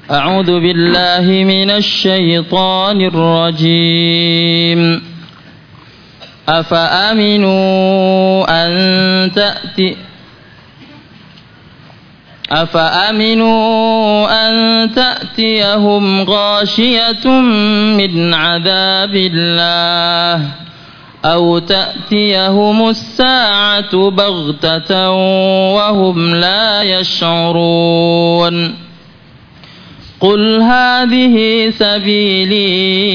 أعوذ بالله من الشيطان الرجيم أفأمنوا أن تأتيهم غاشية من عذاب الله أو تأتيهم الساعة بغتة وهم لا يشعرون قل هذه سبيلي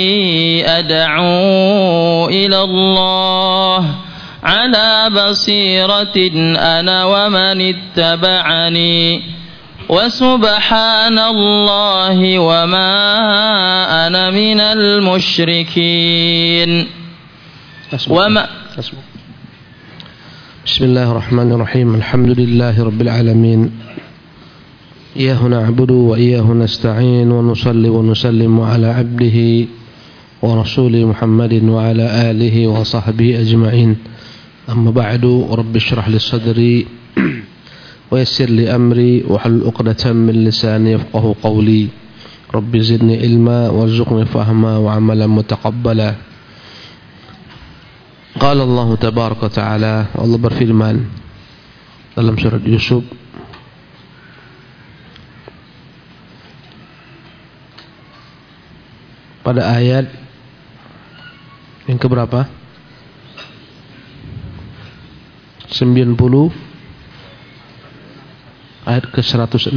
أدعو إلى الله على بصيرة أنا ومن اتبعني وسبحان الله وما أنا من المشركين. بسم الله الرحمن الرحيم. الحمد لله رب العالمين. إياه نعبد وإياه نستعين ونصلي ونسلم على عبده ورسوله محمد وعلى آله وصحبه أجمعين. أما بعد رب اشرح لي صدري ويسر لي أمري واحلل عقدة من لساني يفقهوا قولي رب زدني علما وارزقني فهما وعملا متقبلا. قال الله تبارك وتعالى, Allah berfirman dalam surat Yusuf pada ayat yang keberapa? 90 ayat ke-106.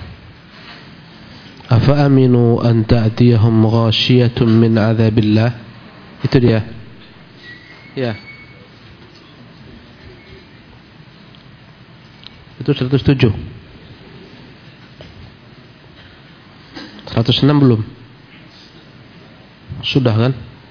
Afa aminu an ta'tiyahum ghashiyatun min adzabillah. Itu dia. Ya. Itu 107. 106 belum? Sudah kan?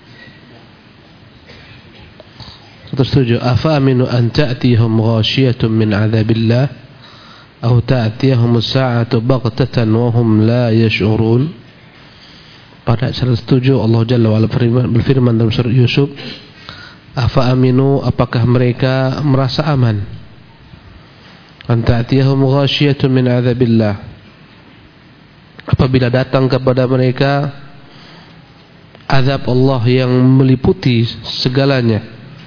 107. Afa aminu an ta'tiyahum ghashiyatun min adzabillah aw ta'tiyahum as-sa'atu baghtatan wa hum la yash'urun. Pada 107 Allah Jalla wa Ala berfirman dalam surat Yusuf, afa aminu, apakah mereka merasa aman, an ta'tiyahum ghashiyatun min adzabillah, apabila datang kepada mereka azab Allah yang meliputi segalanya,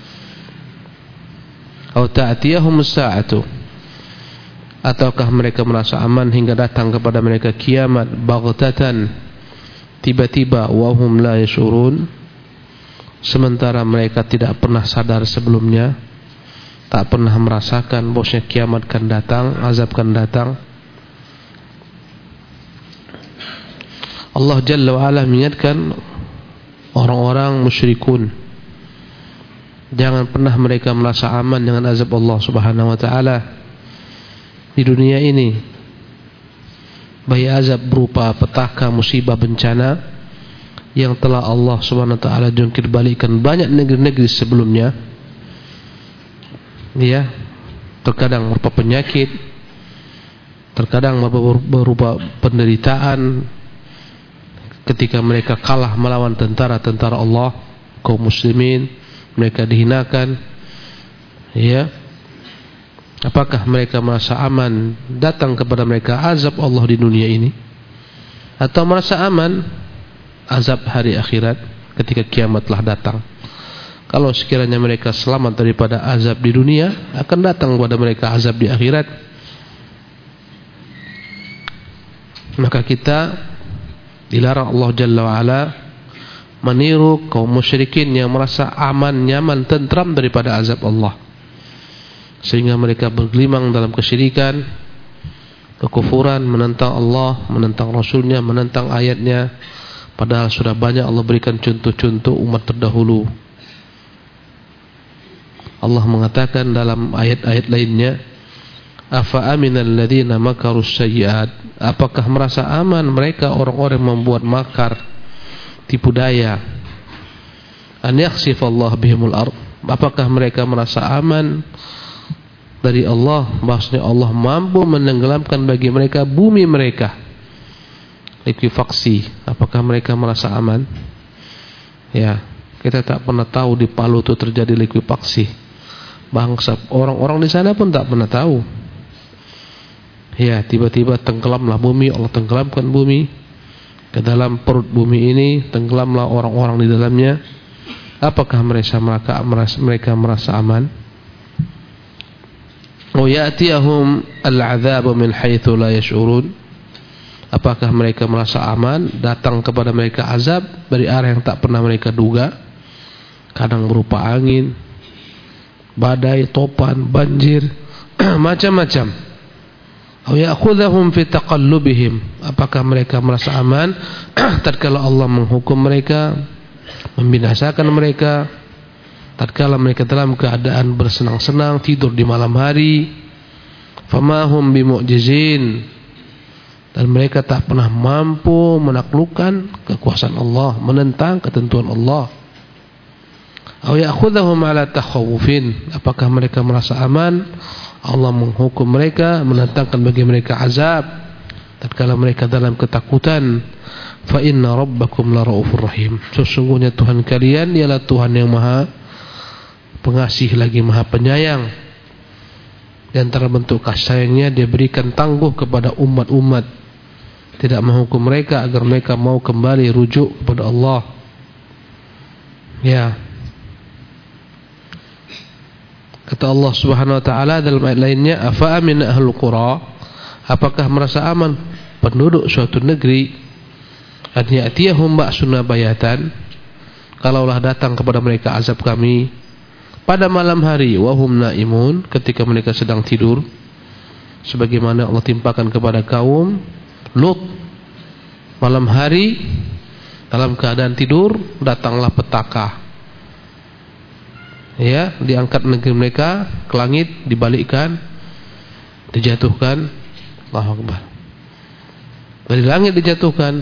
atau ta'tiyahum as-sa'atu, ataukah mereka merasa aman hingga datang kepada mereka kiamat baghtatan, tiba-tiba, wa hum la yash'urun, sementara mereka tidak pernah sadar sebelumnya, tak pernah merasakan bahwasanya kiamat akan datang, azab akan datang. Allah Jalla wa Ala mengingatkan orang-orang musyrikun, jangan pernah mereka merasa aman dengan azab Allah Subhanahu wa taala di dunia ini, baik azab berupa petaka, musibah, bencana yang telah Allah Subhanahu wa taala jungkir balikkan banyak negeri-negeri sebelumnya. Ya, terkadang berupa penyakit, terkadang berupa penderitaan ketika mereka kalah melawan tentara-tentara Allah, kaum muslimin, mereka dihinakan. Ya, apakah mereka merasa aman datang kepada mereka azab Allah di dunia ini, atau merasa aman azab hari akhirat ketika kiamat telah datang? Kalau sekiranya mereka selamat daripada azab di dunia, akan datang kepada mereka azab di akhirat. Maka kita dilarang Allah Jalla wa Ala meniru kaum musyrikin yang merasa aman, nyaman, tentram daripada azab Allah, sehingga mereka bergelimang dalam kesyirikan, kekufuran, menentang Allah, menentang Rasulnya, menentang ayatnya. Padahal sudah banyak Allah berikan contoh-contoh umat terdahulu. Allah mengatakan dalam ayat-ayat lainnya, afa aminal ladzina makarus sayyi'at, apakah merasa aman mereka orang-orang yang membuat makar, tipu daya, an yakhsifallahu bihimul ard, apakah mereka merasa aman dari Allah, maksudnya Allah mampu menenggelamkan bagi mereka bumi mereka, likuifaksi, apakah mereka merasa aman? Ya, kita tak pernah tahu di Palu itu terjadi likuifaksi. Bangsa orang-orang di sana pun tak pernah tahu. Ya, tiba-tiba tenggelamlah bumi, Allah tenggelamkan bumi. ke dalam perut bumi ini, tenggelamlah orang-orang di dalamnya. Apakah mereka merasa aman? Wa ya'tiyahum al-'adzabu min haitsu la yash'urun. Apakah mereka merasa aman? Datang kepada mereka azab dari arah yang tak pernah mereka duga. Kadang berupa angin, badai, topan, banjir, macam-macam. Aw ya'khudhuhum fi taqallubihim. Apakah mereka merasa aman tatkala Allah menghukum mereka, membinasakan mereka, tatkala mereka dalam keadaan bersenang-senang tidur di malam hari? Famahum bimu'jizin. Dan mereka tak pernah mampu menaklukkan kekuasaan Allah, menentang ketentuan Allah. Aw ya'khudhuhum 'ala takhawufin. Apakah mereka merasa aman? Allah menghukum mereka, mendatangkan bagi mereka azab tatkala mereka dalam ketakutan. Fa inna rabbakum la raufur rahim. Sesungguhnya Tuhan kalian ialah Tuhan yang Maha Pengasih lagi Maha Penyayang. Di antara bentuk kasih sayangnya, Dia berikan tangguh kepada umat-umat, tidak menghukum mereka agar mereka mau kembali rujuk kepada Allah. Ya. Kata Allah Subhanahu wa taala dalam ayat lainnya, afa amin ahlul qura, apakah merasa aman penduduk suatu negeri, an ya'tiyahum ba'suna bayatan, kalaulah datang kepada mereka azab kami pada malam hari, wa hum naimun, ketika mereka sedang tidur, sebagaimana Allah timpakan kepada kaum Lut. Malam hari dalam keadaan tidur datanglah petaka. Ya, diangkat negeri mereka ke langit, dibalikkan, dijatuhkan. Allahu Akbar. Dari langit dijatuhkan,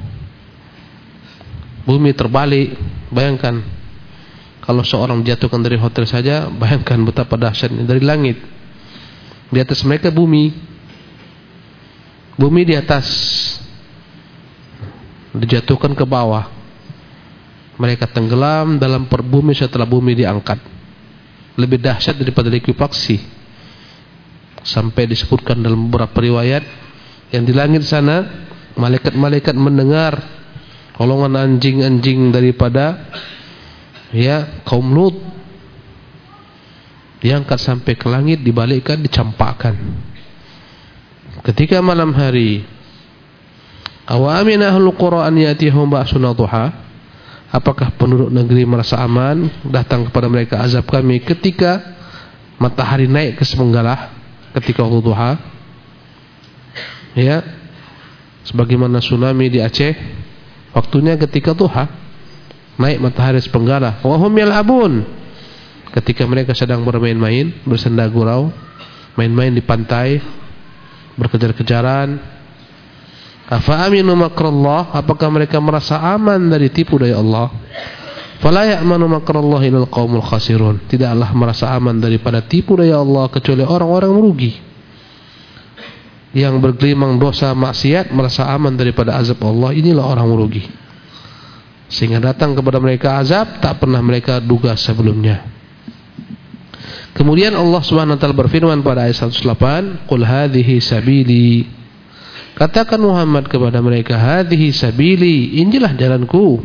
bumi terbalik. Bayangkan kalau seorang dijatuhkan dari hotel saja, bayangkan betapa dahsyatnya dari langit. Di atas mereka bumi di atas, dijatuhkan ke bawah. Mereka tenggelam dalam perbumi setelah bumi diangkat. Lebih dahsyat daripada likuifaksi. Sampai disebutkan dalam beberapa riwayat yang di langit sana malaikat-malaikat mendengar golongan anjing-anjing daripada kaum Lut diangkat sampai ke langit, dibalikkan, dicampakkan. Ketika malam hari, awa amina ahlul qura an yatihum ba'suna duha, apakah penduduk negeri merasa aman datang kepada mereka azab kami ketika matahari naik ke sepenggalah, ketika waktu duha? Ya, sebagaimana tsunami di Aceh, waktunya ketika duha, naik matahari sepenggalah. Wa hum yal'abun, ketika mereka sedang bermain-main, bersenda gurau, main-main di pantai, berkejar-kejaran. Afa aminu makrallah, apakah mereka merasa aman dari tipu daya Allah? Fala ya'manu makrallah ilal qaumul khasirun, tidaklah merasa aman daripada tipu daya Allah kecuali orang-orang merugi. Yang bergelimang dosa maksiat merasa aman daripada azab Allah, inilah orang merugi. Sehingga datang kepada mereka azab tak pernah mereka duga sebelumnya. Kemudian Allah Subhanahu wa taala berfirman pada ayat 108, qul hadhihi sabili, katakan Muhammad kepada mereka, hadhihi sabili, inilah jalanku.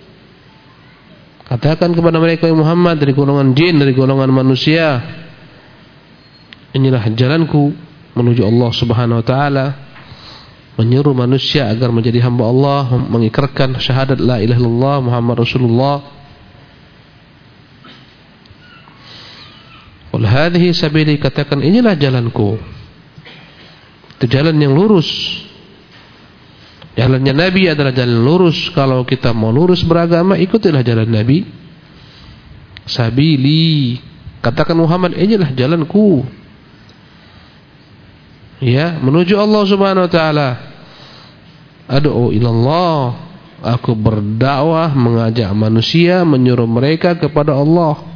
Katakan kepada mereka, Muhammad, dari golongan jin, dari golongan manusia, inilah jalanku menuju Allah Subhanahu wa taala, menyeru manusia agar menjadi hamba Allah, mengikrarkan syahadat la ilaha illallah Muhammad Rasulullah. Qul hadhihi sabili, katakan inilah jalanku. Itu jalan yang lurus. Jalannya Nabi adalah jalan lurus. Kalau kita mau lurus beragama, ikutilah jalan Nabi. Sabili, katakan Muhammad, inilah jalanku. Ya, menuju Allah Subhanahu wa taala. Ad'u ilallah, aku berdakwah, mengajak manusia, menyuruh mereka kepada Allah.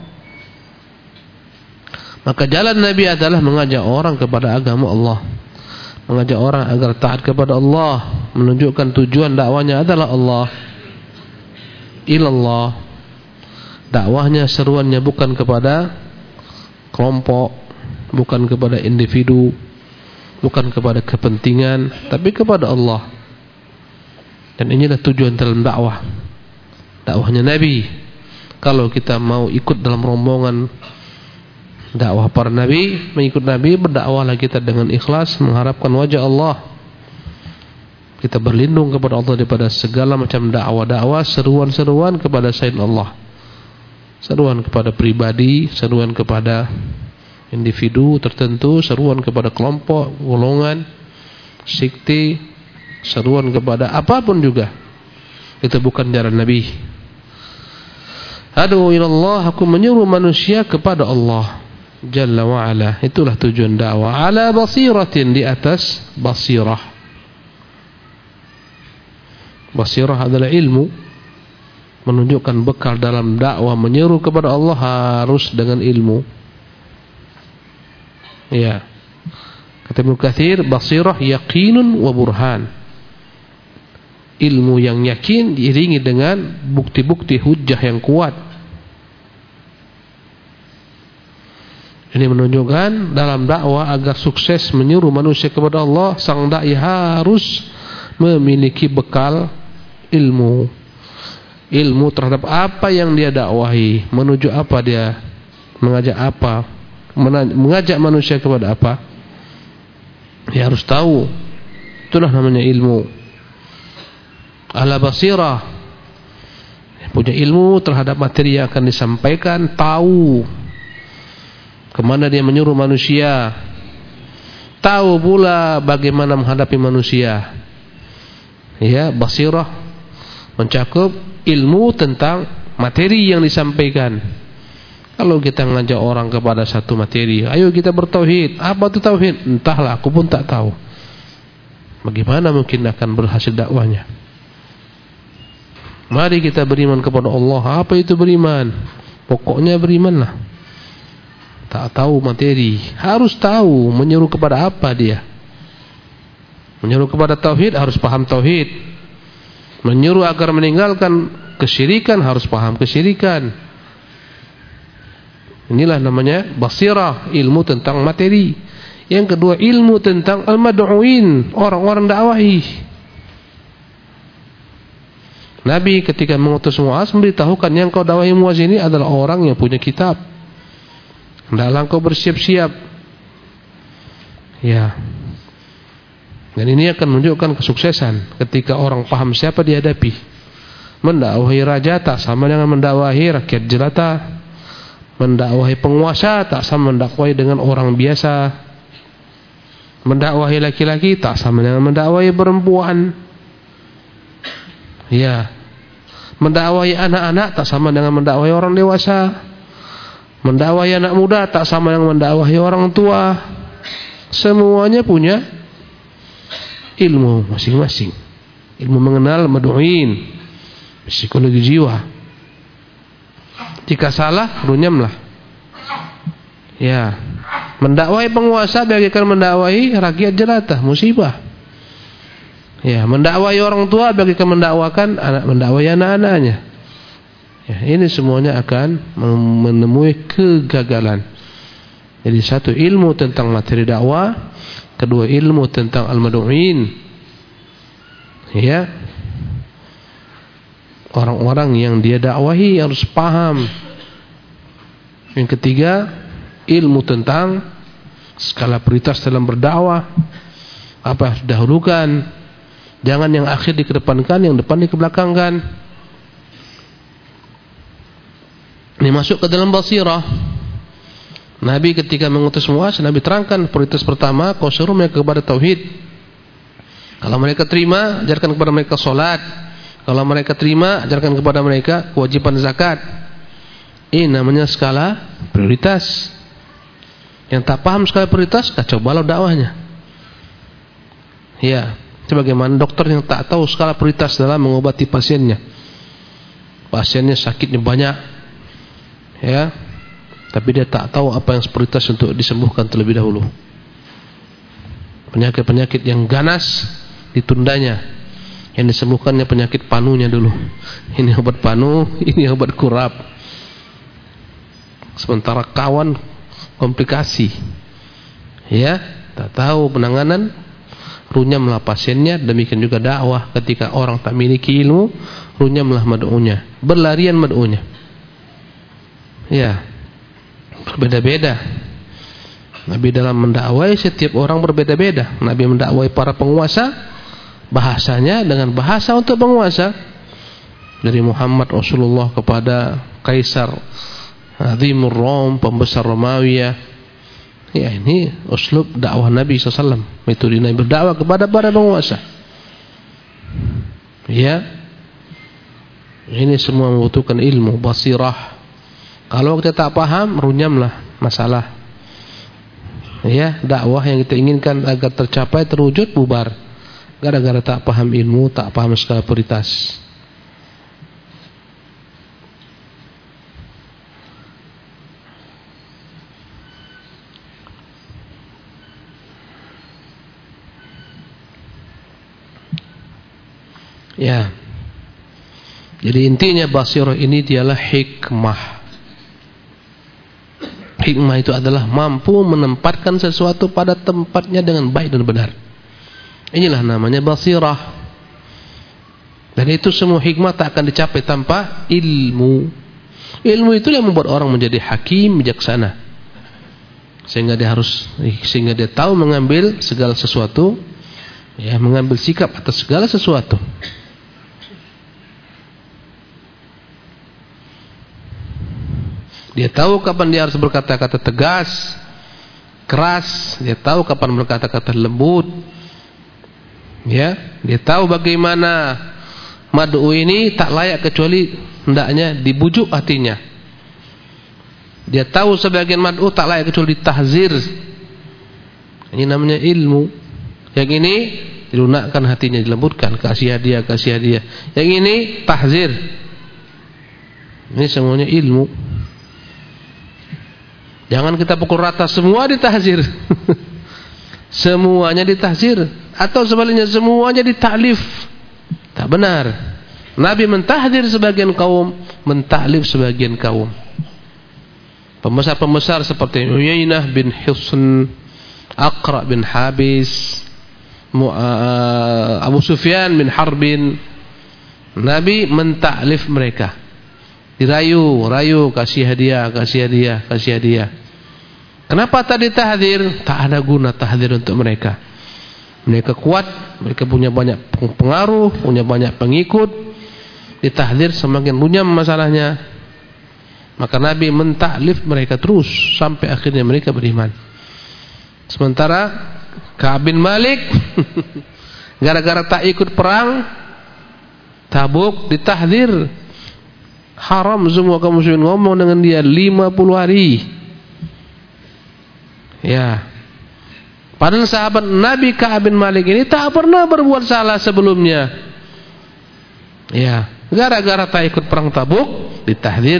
Maka jalan Nabi adalah mengajak orang kepada agama Allah, mengajak orang agar taat kepada Allah, menunjukkan tujuan dakwanya adalah Allah. Ilallah, dakwahnya, seruannya bukan kepada kelompok, bukan kepada individu, bukan kepada kepentingan, tapi kepada Allah. Dan inilah tujuan dalam dakwahnya Nabi. Kalau kita mau ikut dalam rombongan dakwah para Nabi, mengikut Nabi, berdakwahlah kita dengan ikhlas, mengharapkan wajah Allah. Kita berlindung kepada Allah daripada segala macam dakwah-dakwah, seruan-seruan kepada selain Allah, seruan kepada pribadi, seruan kepada individu tertentu, seruan kepada kelompok, golongan, sekte, seruan kepada apapun juga. Itu bukan jalan Nabi. Adu ilallah, aku menyuruh manusia kepada Allah Jalla wa'ala. Itulah tujuan dakwah. Ala basiratin, di atas basirah. Basirah adalah ilmu, menunjukkan bekal dalam dakwah. Menyeru kepada Allah harus dengan ilmu. Ya, kata Ibnu Katsir, basirah yaqinun wa burhan. Ilmu yang yakin diiringi dengan bukti-bukti hujjah yang kuat. Ini menunjukkan dalam dakwah agar sukses menyuruh manusia kepada Allah, sang dai harus memiliki bekal ilmu terhadap apa yang dia dakwahi, menuju apa dia, mengajak manusia kepada apa. Dia harus tahu. Itulah namanya ilmu. Ala basirah, punya ilmu terhadap materi yang akan disampaikan, tahu kemana dia menyuruh manusia, tahu pula bagaimana menghadapi manusia. Ya, basirah mencakup ilmu tentang materi yang disampaikan. Kalau kita mengajak orang kepada satu materi, ayo kita bertauhid. Apa itu tauhid? Entahlah, aku pun tak tahu. Bagaimana mungkin akan berhasil dakwahnya? Mari kita beriman kepada Allah. Apa itu beriman? Pokoknya berimanlah. Tak tahu materi, harus tahu menyuruh kepada apa dia. Menyuruh kepada tauhid, harus paham tauhid. Menyuruh agar meninggalkan kesyirikan, harus paham kesyirikan. Inilah namanya basirah, ilmu tentang materi. Yang kedua, ilmu tentang al-mad'uin, orang-orang dakwahi. Nabi ketika mengutus Muaz memberitahukan, yang kau dakwahi Muaz ini adalah orang yang punya kitab. Hendaklah kau bersiap-siap. Ya. Dan ini akan menunjukkan kesuksesan ketika orang paham siapa dihadapi. Mendakwahi raja tak sama dengan mendakwahi rakyat jelata. Mendakwahi penguasa tak sama mendakwahi dengan orang biasa. Mendakwahi laki-laki tak sama dengan mendakwahi perempuan. Ya. Mendakwahi anak-anak tak sama dengan mendakwahi orang dewasa. Mendakwahi anak muda tak sama dengan mendakwahi orang tua. Semuanya punya ilmu masing-masing. Ilmu mengenal mad'uin, psikologi jiwa. Jika salah, runyamlah. Ya, mendakwahi penguasa bagaikan mendakwahi rakyat jelata, musibah. Ya, mendakwahi orang tua bagaikan mendakwahi anak-anaknya. Ya, ini semuanya akan menemui kegagalan. Jadi satu, ilmu tentang materi dakwah. Kedua, ilmu tentang al-mad'uin. Ya, orang-orang yang dia dakwahi harus paham. Yang ketiga, ilmu tentang skala prioritas dalam berdakwah. Apa yang didahulukan, jangan yang akhir dikedepankan, yang depan dikebelakangkan. Ini masuk ke dalam basirah. Nabi ketika mengutus Muaz, Nabi terangkan prioritas pertama, kau suruh mereka kepada tauhid. Kalau mereka terima, ajarkan kepada mereka solat. Kalau mereka terima, ajarkan kepada mereka kewajiban zakat. Ini namanya skala prioritas. Yang tak paham skala prioritas, kacau balau dakwahnya. Ya, sebagaimana dokter yang tak tahu skala prioritas dalam mengobati pasiennya. Pasiennya sakitnya banyak, ya, tapi dia tak tahu apa yang prioritas untuk disembuhkan terlebih dahulu. Penyakit-penyakit yang ganas ditundanya, yang disembuhkannya penyakit panunya dulu. Ini obat panu, ini obat kurap. Sementara kawan komplikasi, ya, tak tahu penanganan runyamlah pasiennya. Demikian juga dakwah, ketika orang tak memiliki ilmu, runyamlah mad'unya, berlarian mad'unya. Ya, berbeda-beda. Nabi dalam mendakwai setiap orang berbeda-beda. Nabi mendakwai para penguasa, bahasanya dengan bahasa untuk penguasa. Dari Muhammad Rasulullah kepada Kaisar Azimur Rom, pembesar Romawi. Ya, ini uslub dakwah Nabi SAW. Metode Nabi berdakwah kepada para penguasa. Ya, ini semua membutuhkan ilmu, basirah. Kalau kita tak paham, runyamlah masalah. Ya, dakwah yang kita inginkan agar tercapai, terwujud, bubar. Gara-gara tak paham ilmu, tak paham skala prioritas. Ya. Jadi intinya basirah ini dialah hikmah. Hikmah itu adalah mampu menempatkan sesuatu pada tempatnya dengan baik dan benar. Inilah namanya basirah. Dan itu semua hikmah tak akan dicapai tanpa ilmu. Ilmu itu yang membuat orang menjadi hakim, bijaksana. Sehingga dia tahu mengambil segala sesuatu, ya, mengambil sikap atas segala sesuatu. Dia tahu kapan dia harus berkata-kata tegas, keras. Dia tahu kapan berkata-kata lembut. Ya, dia tahu bagaimana mad'u ini tak layak kecuali hendaknya dibujuk hatinya. Dia tahu sebagian mad'u tak layak kecuali ditahzir. Ini namanya ilmu. Yang ini dilunakkan hatinya, dilembutkan, kasih hadiah. Yang ini tahzir. Ini semuanya ilmu. Jangan kita pukul rata semua ditahzir. Semuanya ditahzir, atau sebaliknya semuanya ditaklif. Tak benar. Nabi mentahzir sebagian kaum, mentaklif sebagian kaum. Pembesar-pembesar seperti Uyainah bin Hisn, Aqra bin Habis, Abu Sufyan bin Harbin, Nabi mentaklif mereka. Dirayu, kasih hadiah. Kenapa tadi tahdzir? Tak ada guna tahdzir untuk mereka. Mereka kuat, mereka punya banyak pengaruh, punya banyak pengikut. Ditahdzir semakin runyam masalahnya. Maka Nabi mentaklif mereka terus sampai akhirnya mereka beriman. Sementara Ka'ab bin Malik gara-gara tak ikut perang Tabuk ditahdzir. Haram semua kaum muslimin ngomong dengan dia 50 hari. Ya. Padahal sahabat Nabi Ka'ab bin Malik ini tak pernah berbuat salah sebelumnya. Ya, gara-gara tak ikut perang Tabuk ditahdzir.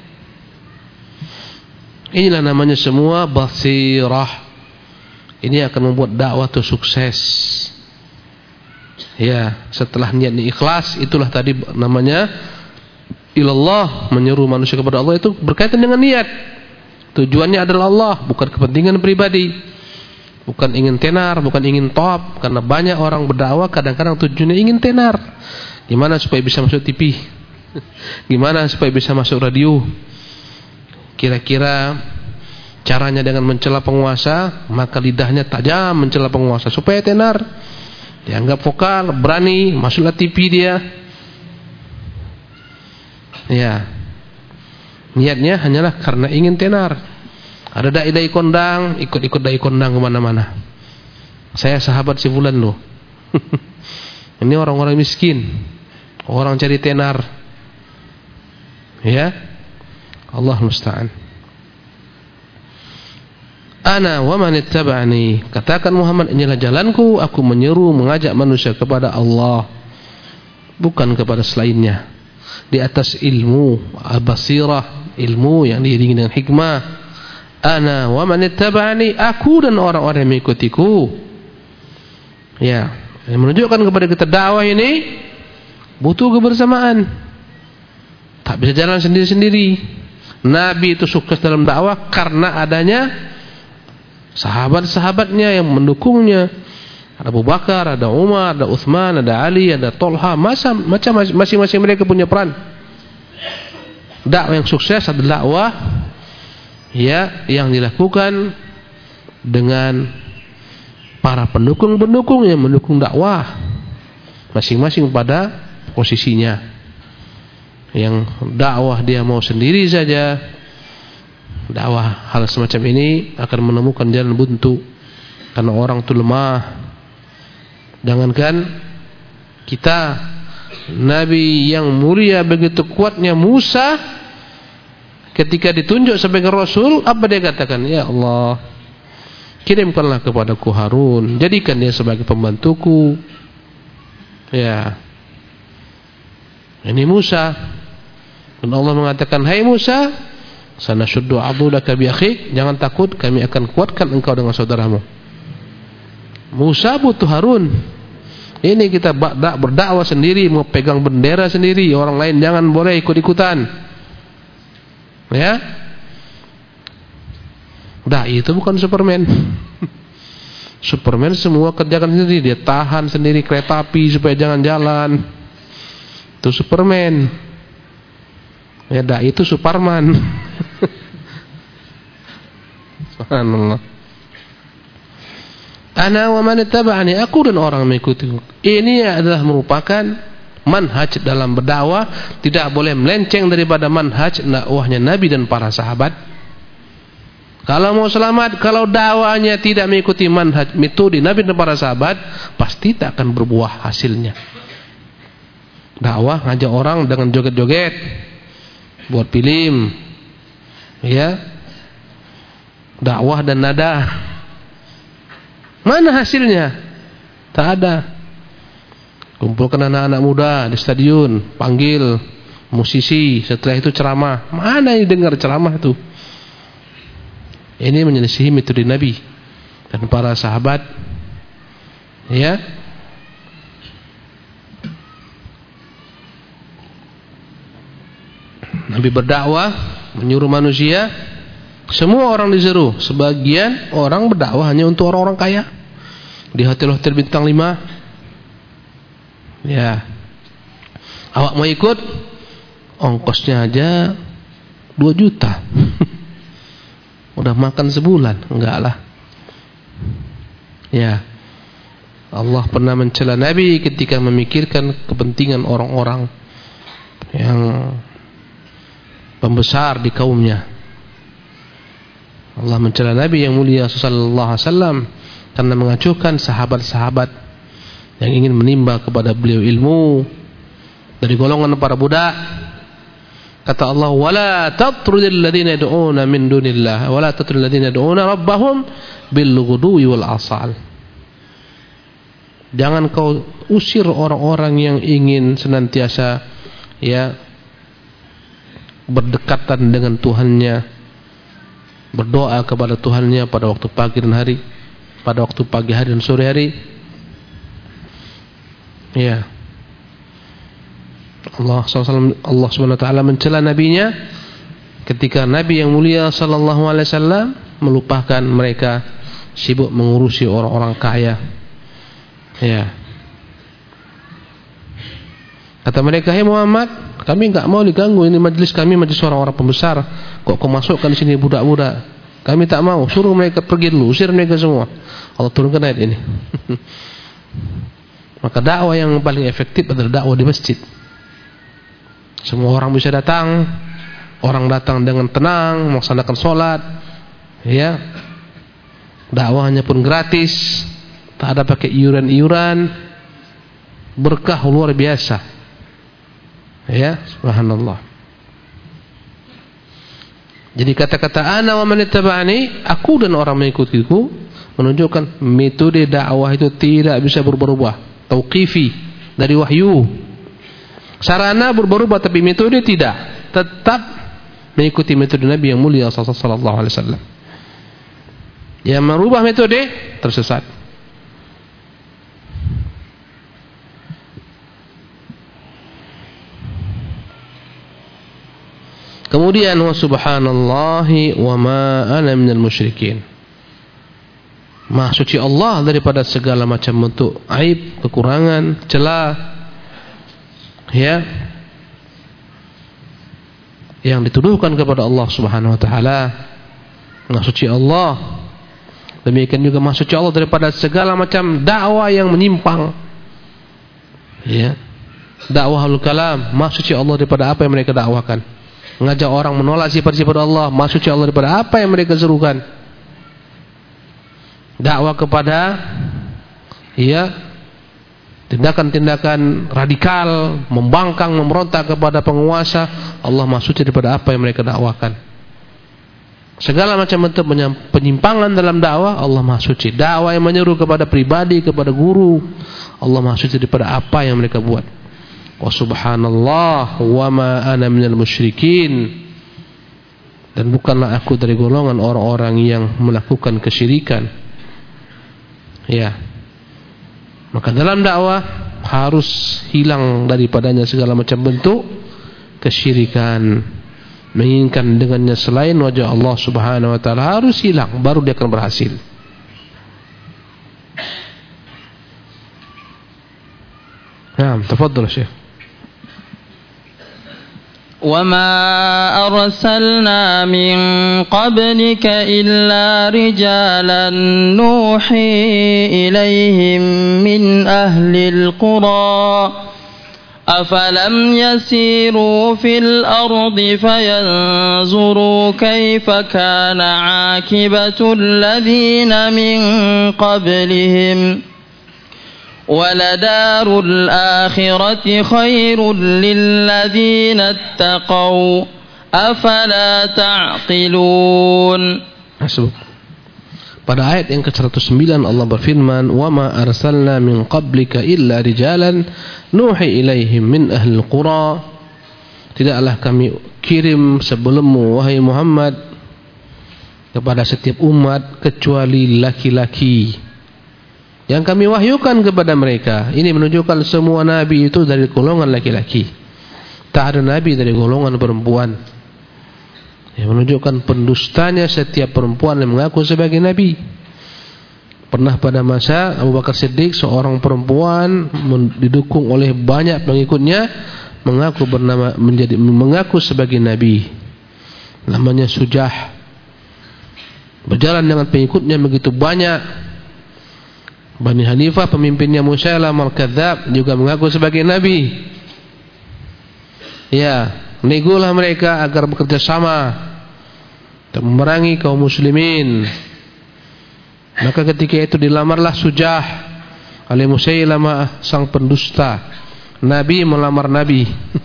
Inilah namanya semua basirah. Ini akan membuat dakwah itu sukses. Ya, setelah niatnya ikhlas, itulah tadi namanya ilallah, menyeru manusia kepada Allah, itu berkaitan dengan niat. Tujuannya adalah Allah, bukan kepentingan pribadi, bukan ingin tenar, bukan ingin top. Karena banyak orang berdakwah kadang-kadang tujuannya ingin tenar. Gimana supaya bisa masuk TV? Gimana supaya bisa masuk radio? Kira-kira caranya dengan mencela penguasa, maka lidahnya tajam mencela penguasa supaya tenar, dianggap vokal, berani, masuklah TV dia. Ya, niatnya hanyalah karena ingin tenar. Ada dai-dai kondang, ikut-ikut dai kondang kemana-mana. Saya sahabat si fulan loh. Ini orang-orang miskin, orang cari tenar. Ya, Allah musta'an. Ana wa man ittaba'ani, katakan Muhammad, inilah jalanku, aku menyeru, mengajak manusia kepada Allah, bukan kepada selainnya. Di atas ilmu al-basirah, ilmu yang diiringi dengan hikmah. Ana wa man ittaba'ani, aku dan orang-orang yang mengikutiku. Ya, menunjukkan kepada kita dakwah ini butuh kebersamaan. Tak bisa jalan sendiri-sendiri. Nabi itu sukses dalam dakwah karena adanya sahabat-sahabatnya yang mendukungnya. Ada Abu Bakar, ada Umar, ada Utsman, ada Ali, ada Tolha, macam masing-masing mereka punya peran. Dakwah yang sukses adalah dakwah ya yang dilakukan dengan para pendukung-pendukung yang mendukung dakwah masing-masing pada posisinya. Yang dakwah dia mau sendiri saja, dakwah hal semacam ini akan menemukan jalan buntu karena orang itu lemah. Jangankan kita, Nabi yang mulia begitu kuatnya Musa ketika ditunjuk sebagai Rasul, apa dia katakan? Ya Allah, kirimkanlah kepadaku Harun, jadikan dia sebagai pembantuku. Ya, ini Musa. Dan Allah mengatakan, hai Musa, sanashuddu adudaka bi akhik, jangan takut, kami akan kuatkan engkau dengan saudaramu. Musa butuh Harun. Ini kita berdakwah sendiri, mau pegang bendera sendiri, orang lain jangan boleh ikut-ikutan. Ya, dai itu bukan Superman. Superman semua kerjakan sendiri, dia tahan sendiri kereta api supaya jangan jalan. Itu Superman. Ya, dai itu Superman. Subhanallah. Ana wa man ittaba'ani, aku dan orang mengikutiku. Ini adalah merupakan manhaj dalam berdakwah, tidak boleh melenceng daripada manhaj dakwahnya Nabi dan para sahabat. Kalau mau selamat, kalau dakwahnya tidak mengikuti manhaj metode Nabi dan para sahabat, pasti tak akan berbuah hasilnya. Dakwah ngajak orang dengan joget-joget, buat film, ya, dakwah dan nada. Mana hasilnya? Tak ada. Kumpulkan anak-anak muda di stadion, panggil musisi, setelah itu ceramah. Mana yang dengar ceramah itu? Ini menyelisihi metode Nabi dan para sahabat. Ya. Nabi berdakwah, menyuruh manusia. Semua orang diseru. Sebagian orang berdakwah hanya untuk orang-orang kaya di hotel-hotel bintang 5. Ya, awak mau ikut? Ongkosnya aja 2 juta. Udah makan sebulan? Enggak lah. Ya, Allah pernah mencela Nabi ketika memikirkan kepentingan orang-orang yang pembesar di kaumnya. Allah mencela Nabi yang mulia sallallahu alaihi wasallam karena mengacuhkan sahabat-sahabat yang ingin menimba kepada beliau ilmu dari golongan para budak. Kata Allah, wala tatrudil ladzina yad'una min dunillah wala tatrudil ladzina yad'una rabbahum bil ghudwi wal asal. Jangan kau usir orang-orang yang ingin senantiasa ya berdekatan dengan Tuhannya, berdoa kepada Tuhannya pada waktu pagi dan hari, pada waktu pagi hari dan sore hari. Ya, Allah Subhanahu wa taala mencela nabinya ketika Nabi yang mulia sallallahu alaihi wasallam melupakan mereka, sibuk mengurusi orang-orang kaya. Ya. Kata mereka, "Hai Muhammad, kami enggak mau diganggu, ini majelis kami, majelis orang-orang pembesar. Kok kau masukkan di sini budak-budak? Kami tak mau, suruh mereka pergi dulu, usir mereka semua." Allah turunkan ayat ini. Maka dakwah yang paling efektif adalah dakwah di masjid. Semua orang bisa datang, orang datang dengan tenang, melaksanakan sholat, ya. Dakwahnya pun gratis, tak ada pakai iuran-iuran, berkah luar biasa. Ya, subhanallah. Jadi kata-kata ana wa man ittaba'ani, aku dan orang mengikutiku, menunjukkan metode dakwah itu tidak bisa berubah-ubah, tauqifi, dari wahyu. Sarana berubah-ubah tapi metode tidak, tetap mengikuti metode Nabi yang mulia sallallahu alaihi wasallam. Yang merubah metode tersesat. Kemudian wa subhanallahi wa ma ana minal musyrikin. Maha suci Allah daripada segala macam bentuk aib, kekurangan, celah, ya, yang dituduhkan kepada Allah Subhanahu wa taala. Maha suci Allah. Demikian juga maha suci Allah daripada segala macam dakwah yang menyimpang. Ya. Dakwahul kalam, maha suci Allah daripada apa yang mereka dakwakan. Mengajak orang menolak sifat-sifat Allah, maha suci Allah daripada apa yang mereka serukan. Dakwah kepada, ya, tindakan-tindakan radikal, membangkang, memberontak kepada penguasa, Allah maha suci daripada apa yang mereka dakwakan. Segala macam bentuk penyimpangan dalam dakwah, Allah maha suci. Dakwah yang menyeru kepada pribadi, kepada guru, Allah maha suci daripada apa yang mereka buat. Wa subhanallah wa ma ana minal musyrikin. Dan bukanlah aku dari golongan orang-orang yang melakukan kesyirikan. Ya. Maka dalam dakwah harus hilang daripadanya segala macam bentuk kesyirikan. Menginginkan dengannya selain wajah Allah Subhanahu wa taala harus hilang, baru dia akan berhasil. Naam, tafadhal Syekh. وما أرسلنا من قبلك إلا رجالا نوحي إليهم من أهل القرى أفلم يسيروا في الأرض فينظروا كيف كان عاقبة الذين من قبلهم ولدار الآخرة خير للذين اتقوا أفلا تعقلون. Pada ayat yang ke-109 Allah berfirman, "Wa ma arsalna min qablika illa rijalan nuhi ilaihim min ahlil qura." Tidaklah kami kirim sebelummu wahai Muhammad kepada setiap umat kecuali laki-laki yang kami wahyukan kepada mereka. Ini menunjukkan semua nabi itu dari golongan laki-laki. Tak ada nabi dari golongan perempuan. Yang menunjukkan pendustanya setiap perempuan yang mengaku sebagai nabi. Pernah pada masa Abu Bakar Siddiq, seorang perempuan didukung oleh banyak pengikutnya mengaku sebagai nabi. Namanya Sujah. Berjalan dengan pengikutnya begitu banyak. Bani Hanifah pemimpinnya Musailamah al-Kadzdzab juga mengaku sebagai nabi. Ya, negolah mereka agar bekerja sama untuk memerangi kaum muslimin. Maka ketika itu dilamarlah Sujah oleh Musailamah sang pendusta. Nabi melamar nabi.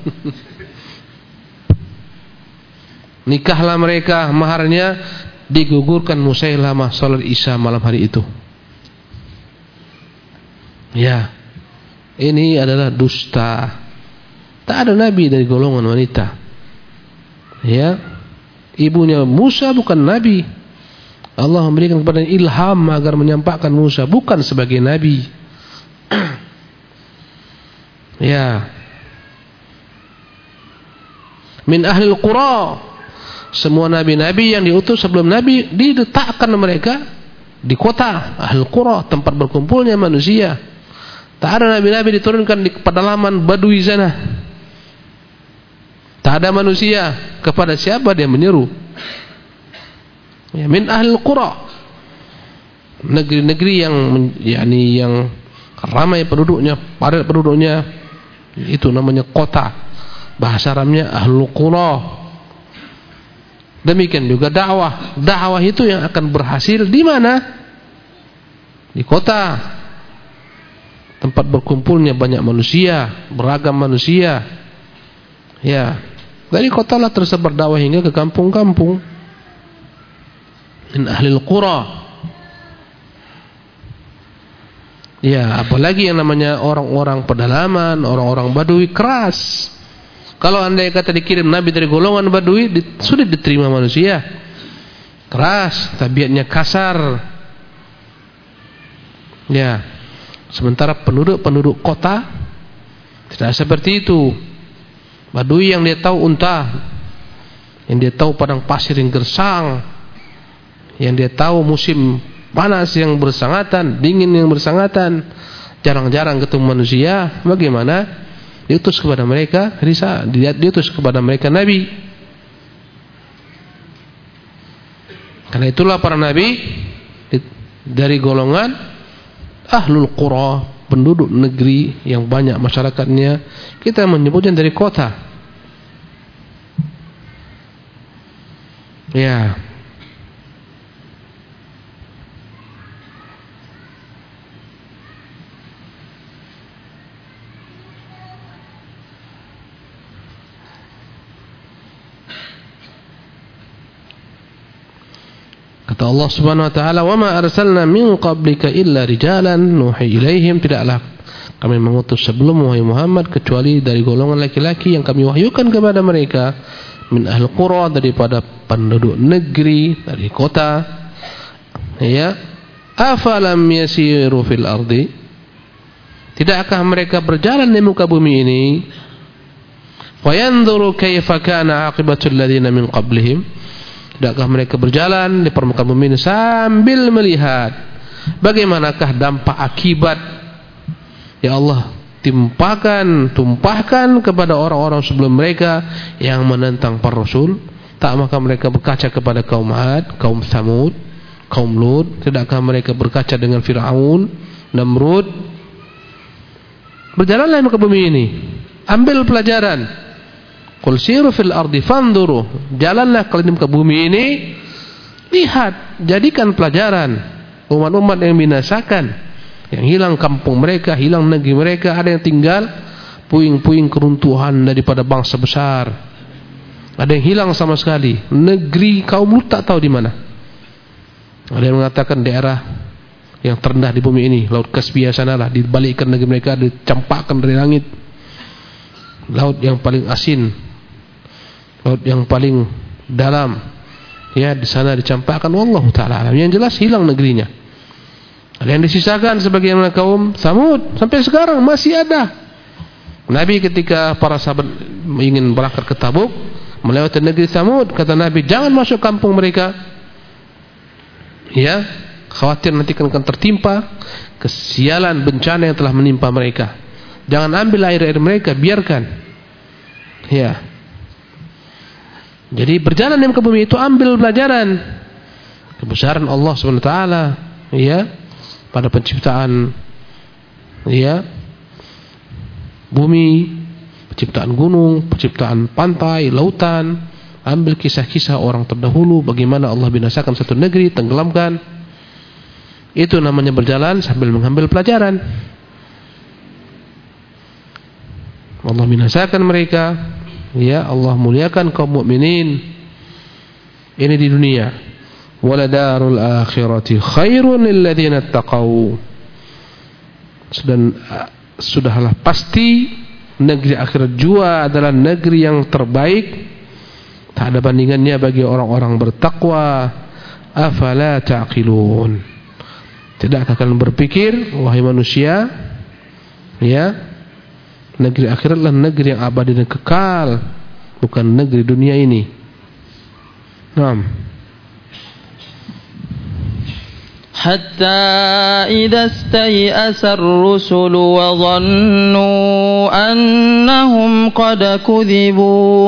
Nikahlah mereka, maharnya digugurkan Musailamah salat Isya malam hari itu. Ya, ini adalah dusta. Tak ada nabi dari golongan wanita. Ya, ibunya Musa bukan nabi. Allah memberikan kepada ilham agar menyampaikan Musa bukan sebagai nabi. Ya, min ahlil qura. Semua nabi-nabi yang diutus sebelum nabi diletakkan mereka di kota ahlul qura, tempat berkumpulnya manusia. Tak ada nabi-nabi diturunkan di pedalaman Badui sana. Tak ada manusia, kepada siapa dia menyeru. Ya, min ahlul qura, negeri-negeri yang ramai penduduknya, padat penduduknya, itu namanya kota. Bahasa Arabnya ahlul qura. Demikian juga dakwah. Dakwah itu yang akan berhasil di mana? Di kota. Tempat berkumpulnya banyak manusia, beragam manusia. Ya, dari kota lah tersebar dakwah hingga ke kampung-kampung. Min ahlil qura. Ya, apalagi yang namanya orang-orang pedalaman, orang-orang Badui keras. Kalau andai kata dikirim nabi dari golongan Badui, sudah diterima manusia. Keras, tabiatnya kasar. Ya. Sementara penduduk kota tidak seperti itu. Badui yang dia tahu unta, yang dia tahu padang pasir yang gersang, yang dia tahu musim panas yang bersangatan, dingin yang bersangatan, jarang-jarang ketemu manusia. Bagaimana? Diutus kepada mereka diutus kepada mereka nabi. Karena itulah para nabi dari golongan ahlul qura, penduduk negeri yang banyak masyarakatnya. Kita menyebutnya dari kota. Ya. Kata Allah Subhanahu wa taala, "Wa ma arsalna min qablika illa rijalan nuhi ilaihim." Tidaklah kami mengutus sebelum wahai Muhammad kecuali dari golongan laki-laki yang kami wahyukan kepada mereka min ahli qura, daripada penduduk negeri, dari kota. Ya, afalam yasiru fil ardi, tidakkah mereka berjalan di muka bumi ini, fayanzuru kaifa kana aqibatul ladzina min qablihim, tidakkah mereka berjalan di permukaan bumi ini sambil melihat bagaimanakah dampak akibat ya Allah tumpahkan kepada orang-orang sebelum mereka yang menentang para rasul. Tak maka mereka berkaca kepada kaum Ad, kaum Tsamud, kaum Lut. Tidakkah mereka berkaca dengan Fir'aun, Namrud? Berjalanlah ke bumi ini, ambil pelajaran. Qul siru fil ardi fanzuru, jalanlah kalian ke bumi ini, lihat, jadikan pelajaran umat-umat yang binasakan, yang hilang kampung mereka, hilang negeri mereka, ada yang tinggal puing-puing keruntuhan daripada bangsa besar, ada yang hilang sama sekali. Negeri kaum Lut tak tahu di mana. Ada yang mengatakan daerah yang terendah di bumi ini, Laut Kaspia sanalah, dibalikkan negeri mereka, dicampakkan dari langit. Laut yang paling asin, laut yang paling dalam, ya, di sana dicampakkan. Wallahu taala alam. Yang jelas hilang negerinya. Ada yang disisakan sebagaimana kaum Tsamud, sampai sekarang masih ada. Nabi ketika para sahabat ingin berangkat ke Tabuk, melewati negeri Tsamud, kata Nabi, jangan masuk kampung mereka. Ya, khawatir nanti akan tertimpa kesialan, bencana yang telah menimpa mereka. Jangan ambil air-air mereka, biarkan. Ya. Jadi berjalan ke bumi itu ambil pelajaran kebesaran Allah Subhanahu wa taala, ya, pada penciptaan, ya, bumi, penciptaan gunung, penciptaan pantai, lautan. Ambil kisah-kisah orang terdahulu, bagaimana Allah binasakan satu negeri, tenggelamkan. Itu namanya berjalan sambil mengambil pelajaran. Allah binasakan mereka, ya, Allah muliakan kaum mukminin ini di dunia. Waladarul akhirati khairun lil ladzina taqau. Sudahlah pasti negeri akhirat jua adalah negeri yang terbaik, tak ada bandingannya bagi orang-orang bertakwa. Afala ta'qilun, tidakkah kalian berpikir wahai manusia, ya, negeri akhirat adalah negeri yang abadi dan kekal, bukan negeri dunia ini. Naam. Hatta idza stay'asa ar-rusulu wa dhannu annahum qad kudhibu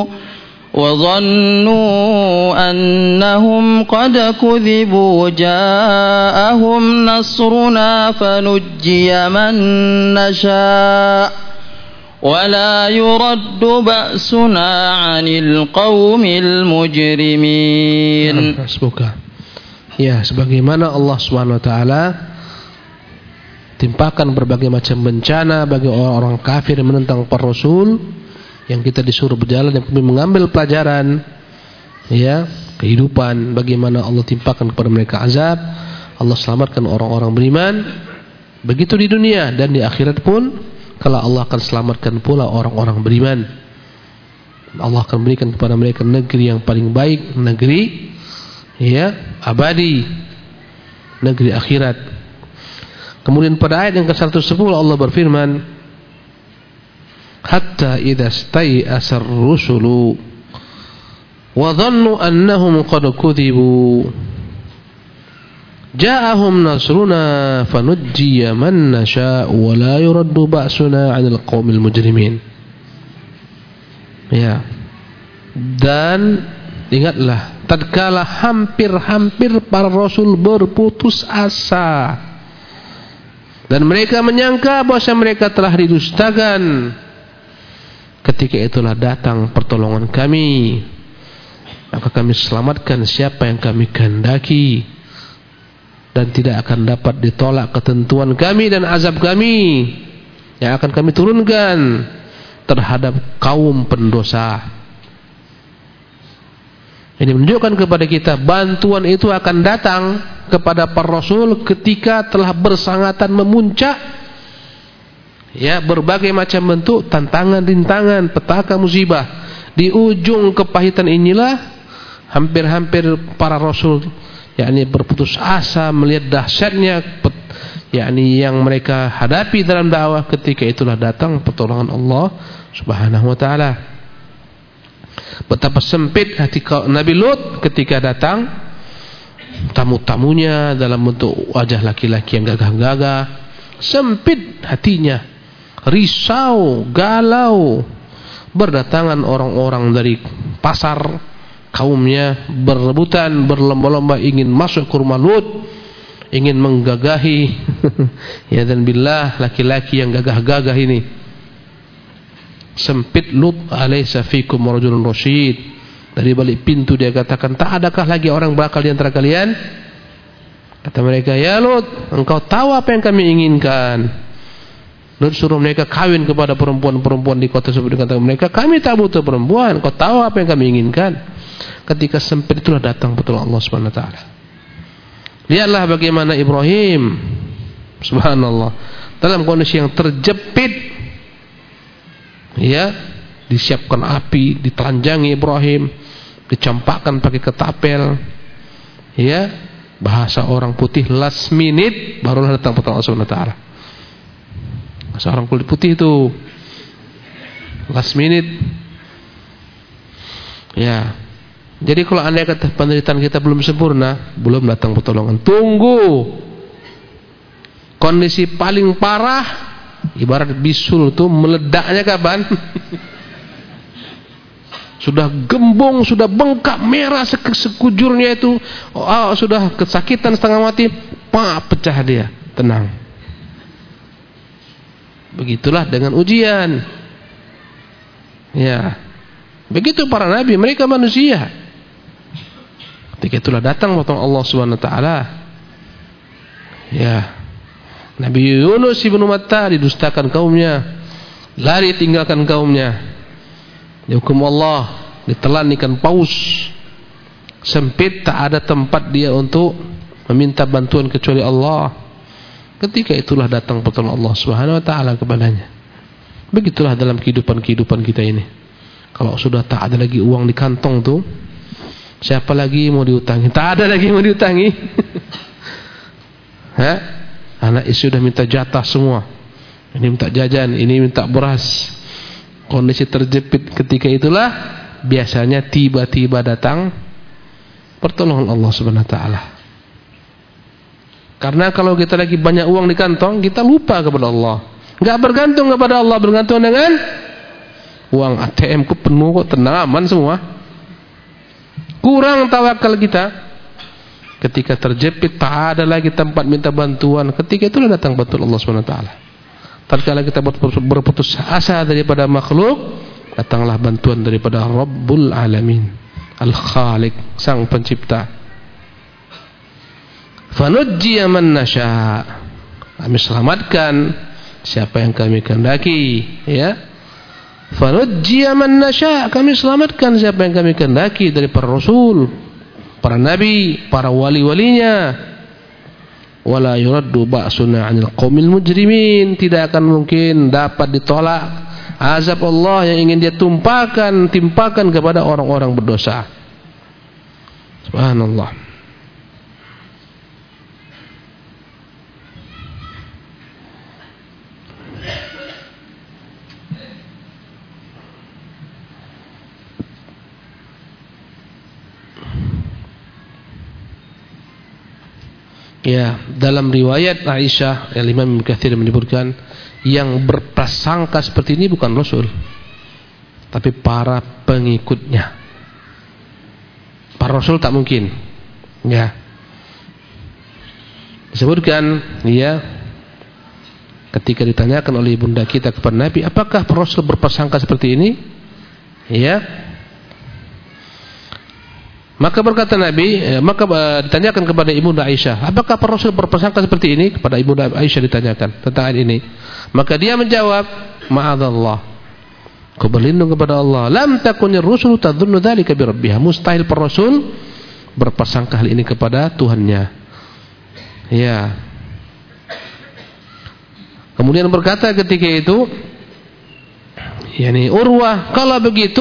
ja'ahum nasruna fanujjiya man nasha' ولا يرد بأسنا عن القوم المجرمين. Ya, sebagaimana Allah Subhanahu wa taala timpakan berbagai macam bencana bagi orang-orang kafir yang menentang para rasul, yang kita disuruh berjalan dan mengambil pelajaran, ya, kehidupan, bagaimana Allah timpakan kepada mereka azab, Allah selamatkan orang-orang beriman. Begitu di dunia dan di akhirat pun, kalau Allah akan selamatkan pula orang-orang beriman. Allah akan berikan kepada mereka negeri yang paling baik, negeri, ya, abadi, negeri akhirat. Kemudian pada ayat yang ke-110 Allah berfirman, hatta idza stai'asar rusulu wa dhannu annahum qad kudzibu Ja'ahum nasruna fanujjiya man nasha' wa la yuraddu ba'suna 'anil qaumil mujrimin. Ya. Dan ingatlah, tatkala hampir-hampir para rasul berputus asa dan mereka menyangka bahwa mereka telah didustakan, ketika itulah datang pertolongan kami, maka kami selamatkan siapa yang kami kehendaki, dan tidak akan dapat ditolak ketentuan kami dan azab kami yang akan kami turunkan terhadap kaum pendosa. Ini menunjukkan kepada kita bantuan itu akan datang kepada para rasul ketika telah bersangatan memuncak, ya, berbagai macam bentuk tantangan, rintangan, petaka, musibah. Di ujung kepahitan inilah hampir-hampir para rasul yakni berputus asa melihat dahsyatnya yakni yang mereka hadapi dalam dakwah. Ketika itulah datang pertolongan Allah Subhanahu wa taala. Betapa sempit hati Nabi Lut ketika datang tamu-tamunya dalam bentuk wajah laki-laki yang gagah-gagah. Sempit hatinya, risau, galau. Berdatangan orang-orang dari pasar kaumnya, berebutan, berlomba-lomba ingin masuk ke rumah Lut, ingin menggagahi ya, dan billah laki-laki yang gagah-gagah ini. Sempit Lut, alaysa fikum rajulun rasyid. Dari balik pintu dia katakan, tak adakah lagi orang berakal di antara kalian? Kata mereka, ya Lut, engkau tahu apa yang kami inginkan. Lut suruh mereka kawin kepada perempuan-perempuan di kota tersebut. Kata mereka, kami tak butuh perempuan, kau tahu apa yang kami inginkan. Ketika sempit itulah datang pertolongan Allah Subhanahu wa taala. Lihatlah bagaimana Ibrahim, subhanallah, dalam kondisi yang terjepit, ya, disiapkan api, ditelanjangi Ibrahim, dicampakkan pakai ketapel, ya, bahasa orang putih last minute barulah datang pertolongan Allah Subhanahu wa taala. Seorang kulit putih itu last minute, ya. Jadi kalau anda kata penderitaan kita belum sempurna, belum datang pertolongan, tunggu kondisi paling parah. Ibarat bisul itu meledaknya kapan? Sudah gembung, sudah bengkak, merah sekujurnya itu, sudah kesakitan setengah mati, pecah dia, tenang. Begitulah dengan ujian. Ya. Begitu para nabi, mereka manusia. Ketika itulah datang pertolongan Allah Subhanahu wa taala. Ya. Nabi Yunus ibnu Matta didustakan kaumnya, lari tinggalkan kaumnya. Dihukum Allah, ditelan ikan paus. Sempit, tak ada tempat dia untuk meminta bantuan kecuali Allah. Ketika itulah datang pertolongan Allah Subhanahu wa taala kepadanya. Begitulah dalam kehidupan kita ini. Kalau sudah tak ada lagi uang di kantong tuh, siapa lagi mau diutangi? Tak ada lagi mau diutangi. Anak istri sudah minta jatah semua. Ini minta jajan, ini minta beras. Kondisi terjepit ketika itulah biasanya tiba-tiba datang pertolongan Allah Subhanahu wa taala. Karena kalau kita lagi banyak uang di kantong, kita lupa kepada Allah. Enggak bergantung kepada Allah, bergantung dengan uang ATM ku penuh kok, tenang aman semua. Kurang tawakal kita. Ketika terjepit, tak ada lagi tempat minta bantuan. Ketika itulah datang bantuan Allah Subhanahu wa taala. Tatkala kita berputus asa daripada makhluk, datanglah bantuan daripada Rabbul Alamin, Al-Khaliq, Sang Pencipta. Fanujjiya man nasha, kami selamatkan siapa yang kami kehendaki, ya. Fanujjiya man nasha, kami selamatkan siapa yang kami kehendaki dari para rasul, para nabi, para wali-walinya. Wala yuraddu ba'suna 'anil qaumil mujrimin, tidak akan mungkin dapat ditolak azab Allah yang ingin dia timpakan kepada orang-orang berdosa. Subhanallah. Ya, dalam riwayat Aisyah, Imam Ibnu Katsir menyebutkan yang berprasangka seperti ini bukan Rasul, tapi para pengikutnya. Para Rasul tak mungkin. Ya. Disebutkan, ya, ketika ditanyakan oleh ibunda kita kepada Nabi, apakah para Rasul berprasangka seperti ini? Ya. Maka berkata Nabi, ditanyakan kepada ibunda Aisyah, apakah para Rasul berprasangka seperti ini? Kepada ibunda Aisyah ditanyakan tentang ini. Maka dia menjawab, ma'adzallah, aku berlindung kepada Allah, lam takunir rusul tadhunnu dzalika bi rabbiha, mustahil para Rasul berprasangka hal ini kepada Tuhannya. Ya. Kemudian berkata ketika itu, yakni Urwah, kalau begitu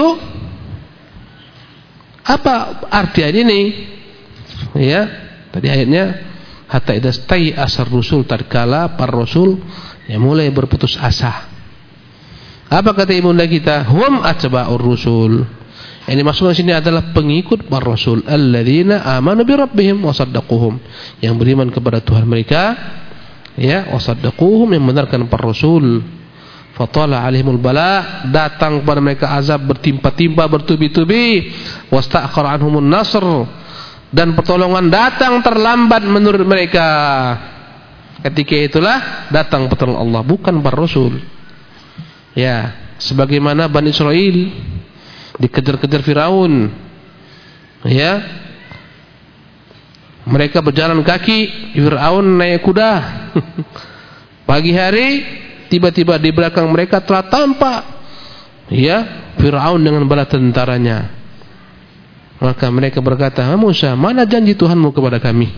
apa arti ayat ini? Ya, tadi ayatnya hatta idza stai'asar rusul, tatkala para rasul yang mulai berputus asa. Apa kata ibunda kita? Hum atba'ur rusul. Ini maksudnya sini adalah pengikut para rasul, alladzina amanu bi rabbihim wa saddaquhum, yang beriman kepada Tuhan mereka, ya, wa saddaquhum, yang membenarkan para rasul. Fatala alaihimul bala, datang kepada mereka azab bertimpa-timpa, bertubi-tubi. Wasta'khara anhumun nasr, dan pertolongan datang terlambat menurut mereka. Ketika itulah datang pertolongan Allah, bukan para rasul. Ya, sebagaimana Bani Israil dikejar-kejar Firaun. Ya. Mereka berjalan kaki, Firaun naik kuda. Pagi hari tiba-tiba di belakang mereka telah tampak, ya, Firaun dengan bala tentaranya. Maka mereka berkata, Musa, mana janji Tuhanmu kepada kami?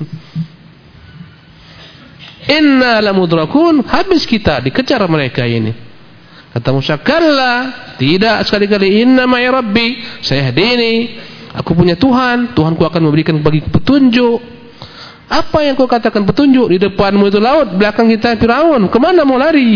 Inna lamudrakun, habis kita dikejar mereka ini. Kata Musa, kalla, tidak sekali-kali, inna ma'i rabbi sayahdini, aku punya Tuhan, Tuhanku akan memberikan bagi petunjuk. Apa yang kau katakan petunjuk? Di depanmu itu laut, belakang kita Firaun, kemana mau lari?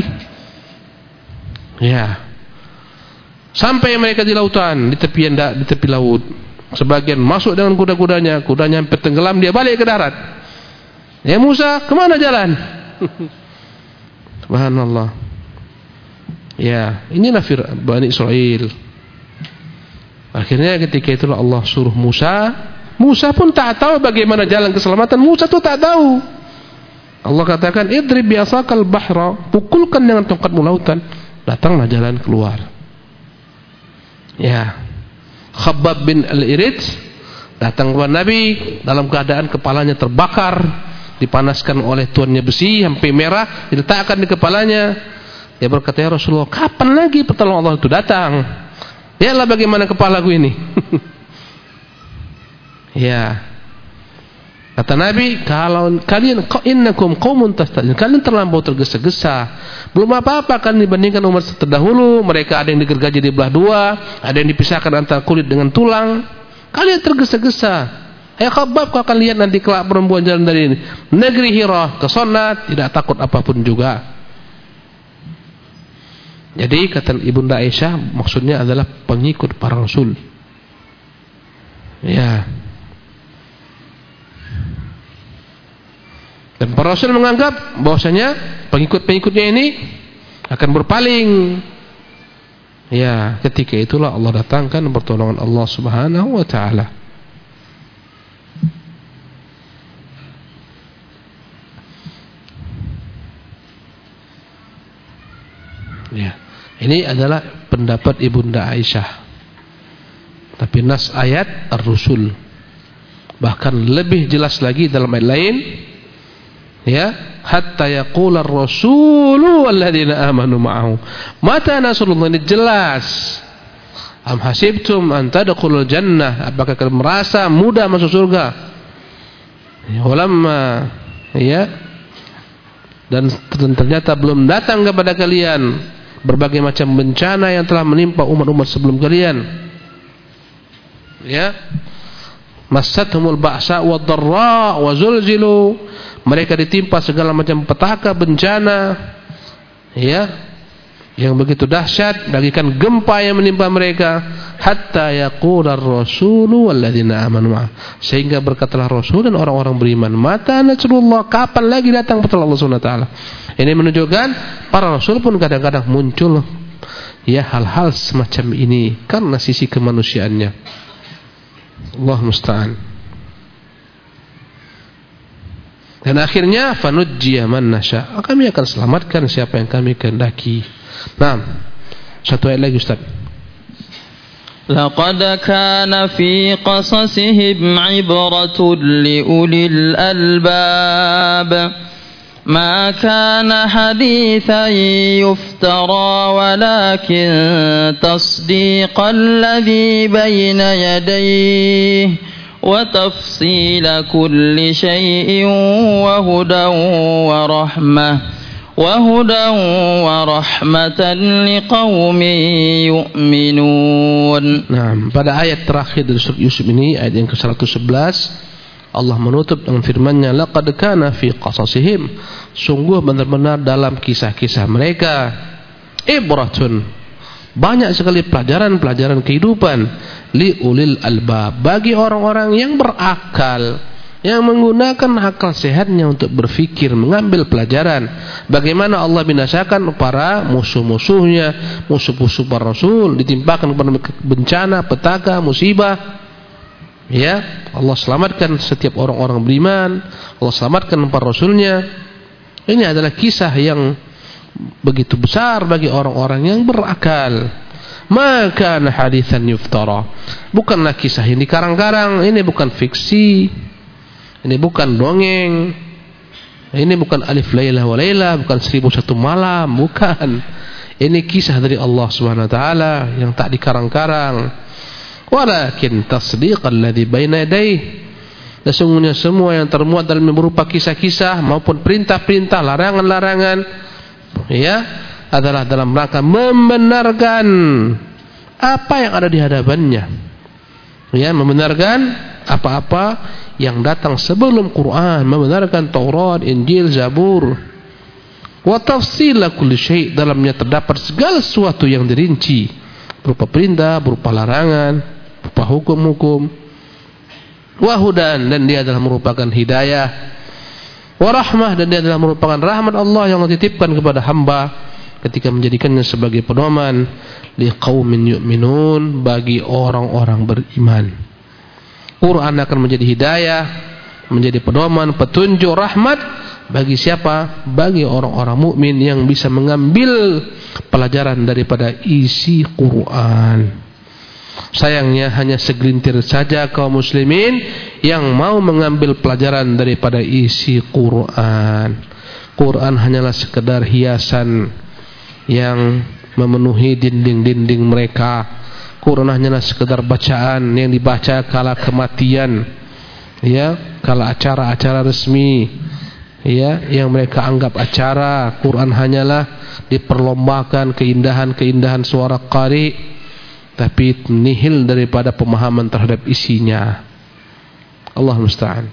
Ya. Sampai mereka di lautan, di tepi laut. Sebagian masuk dengan kuda-kudanya, kudanya hampir tenggelam, dia balik ke darat. Ya Musa, kemana jalan? Subhanallah. Ya, inilah Bani Israil. Akhirnya ketika itulah Allah suruh Musa pun tak tahu bagaimana jalan keselamatan. Musa tu tak tahu. Allah katakan, idrib bi'asakal bahra, pukulkan dengan tongkatmu lautan, datanglah jalan keluar. Ya. Khabbab bin al-Irid datang kepada Nabi dalam keadaan kepalanya terbakar, dipanaskan oleh tuannya besi sampai merah, diletakkan di kepalanya. Dia berkata, ya Rasulullah, kapan lagi pertolongan Allah itu datang? Lihatlah bagaimana kepalaku ini. Ya. Kata Nabi, kalau kalian innakum qaumun tastajilun, kalian terlampau tergesa-gesa. Belum apa-apa kalian dibandingkan umat terdahulu. Mereka ada yang digergaji di belah dua, ada yang dipisahkan antara kulit dengan tulang. Kalian tergesa-gesa. Hai Khabbab, kau akan lihat nanti kelak perempuan jalan dari ini negeri Hira ke sana tidak takut apapun juga. Jadi kata ibunda Aisyah, maksudnya adalah pengikut para rasul. Ya. Dan para rasul menganggap bahwasanya pengikut-pengikutnya ini akan berpaling. Ya, ketika itulah Allah datangkan pertolongan Allah Subhanahu wa taala. Ya. Ini adalah pendapat ibunda Aisyah. Tapi nas ayat ar-rusul bahkan lebih jelas lagi dalam ayat lain. Ya, hatta yaqula ar-rasulu walladzina amanu ma'ahu mata nasrullah, ini jelas. Am hasibtum an tadkhulul jannah, apakah kalian merasa mudah masuk surga? Ya, walamma, ya, dan ternyata belum datang kepada kalian berbagai macam bencana yang telah menimpa umat-umat sebelum kalian. Ya, massathumul ba'sa wad-dharra wa zulzilu, mereka ditimpa segala macam petaka, bencana, ya, yang begitu dahsyat, bagikan gempa yang menimpa mereka. hatta yaqula ar-rasulu walladzina amanu sehingga berkatalah Rasul dan orang-orang beriman, mata nasrullah, kapan lagi datang pertolongan Allah Subhanahu wa taala. Ini menunjukkan para rasul pun kadang-kadang muncul ya hal-hal semacam ini karena sisi kemanusiaannya. Allah musta'an. Dan akhirnya fanujjiya man nasya, kami akan selamatkan siapa yang kami kehendaki. Nah, satu ayat lagi Ustaz. لقد كان في قصصهم عبرة لأولي الألباب ما كان حديثا يفترى ولكن تصديق الذي بين يديه وتفصيل كل شيء وهدى ورحمة لقوم يؤمنون. Nah, pada ayat terakhir dari surah Yusuf ini, ayat yang ke-111, Allah menutup dengan firman-Nya, laqad kana fi qasasihim, sungguh benar-benar dalam kisah-kisah mereka, ibratun, banyak sekali pelajaran-pelajaran kehidupan, li ulil albab, bagi orang-orang yang berakal, yang menggunakan akal sehatnya untuk berfikir, mengambil pelajaran bagaimana Allah binasakan para musuh-musuhnya, musuh-musuh para rasul, ditimpakan kepada bencana, petaka, musibah. Ya, Allah selamatkan setiap orang-orang beriman, Allah selamatkan para rasulnya. Ini adalah kisah yang begitu besar bagi orang-orang yang berakal. Maka haditsan yuftara, bukanlah kisah yang dikarang-karang, ini bukan fiksi. Ini bukan dongeng. Ini bukan alif lailah wa lailah, bukan 1001 malam, bukan. Ini kisah dari Allah Subhanahu wa taala yang tak dikarang-karang. Walakin tasdiqal ladzi baina yadayhi, sesungguhnya semua yang termuat dalam berupa kisah-kisah maupun perintah-perintah, larangan-larangan, ya, adalah dalam rangka membenarkan apa yang ada di hadapannya. Ya, membenarkan apa-apa yang datang sebelum Quran, membenarkan Taurat, Injil, Zabur. Wa tafsila kulli syai', dalamnya terdapat segala sesuatu yang dirinci, berupa perintah, berupa larangan, berupa hukum-hukum. Wa hudan, dan dia adalah merupakan hidayah. Wa rahmah, dan dia adalah merupakan rahmat Allah yang dititipkan kepada hamba ketika menjadikannya sebagai pedoman liqaumin yu'minun, bagi orang-orang beriman. Quran akan menjadi hidayah, menjadi pedoman, petunjuk, rahmat bagi siapa? Bagi orang-orang mukmin yang bisa mengambil pelajaran daripada isi Quran. Sayangnya hanya segelintir saja kaum muslimin yang mau mengambil pelajaran daripada isi Quran. Quran hanyalah sekedar hiasan yang memenuhi dinding-dinding mereka. Quran hanyalah sekedar bacaan yang dibaca kala kematian, ya, kala acara-acara resmi, ya, yang mereka anggap acara. Quran hanyalah diperlombakan keindahan-keindahan suara qari, tapi nihil daripada pemahaman terhadap isinya. Allah musta'an.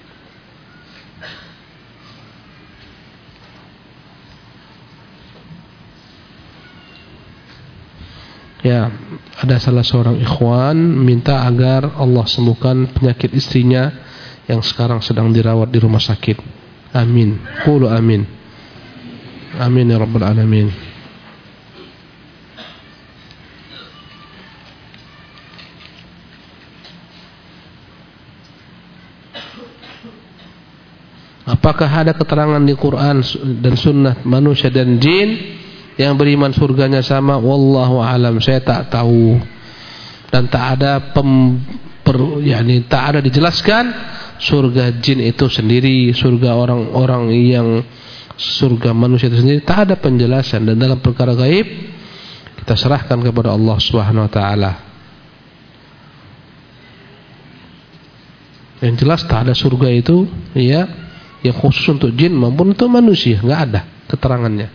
Ya, ada salah seorang ikhwan minta agar Allah sembuhkan penyakit istrinya yang sekarang sedang dirawat di rumah sakit. Amin. Qulu amin. Amin ya rabbal alamin. Apakah ada keterangan di Quran dan sunnah manusia dan jin yang beriman surganya sama? Wallahu alam, saya tak tahu. Dan tak ada tak ada dijelaskan surga jin itu sendiri, surga orang-orang yang surga manusia itu sendiri, tak ada penjelasan. Dan dalam perkara gaib kita serahkan kepada Allah Subhanahu wa taala. Yang jelas tak ada surga itu, ya, yang khusus untuk jin maupun untuk manusia, enggak ada keterangannya.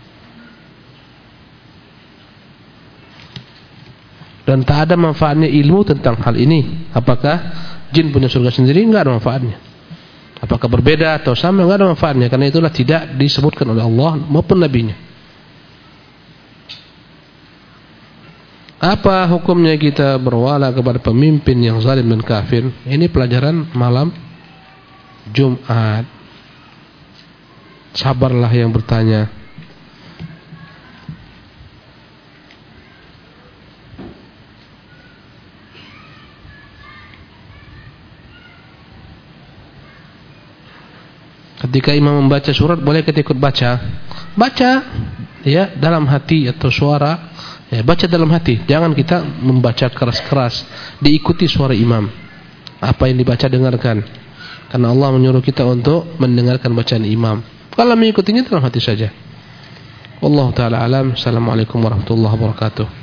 Dan tak ada manfaatnya ilmu tentang hal ini. Apakah jin punya surga sendiri? Enggak ada manfaatnya. Apakah berbeda atau sama? Enggak ada manfaatnya. Karena itulah tidak disebutkan oleh Allah maupun Nabi-Nya. Apa hukumnya kita berwala kepada pemimpin yang zalim dan kafir? Ini pelajaran malam Jumat. Sabarlah yang bertanya. Ketika imam membaca surat, boleh kita ikut baca. Baca ya dalam hati atau suara. Ya, baca dalam hati. Jangan kita membaca keras-keras. Diikuti suara imam. Apa yang dibaca dengarkan. Karena Allah menyuruh kita untuk mendengarkan bacaan imam. Kalau mengikutinya dalam hati saja. Wallahu taala alam. Assalamualaikum warahmatullahi wabarakatuh.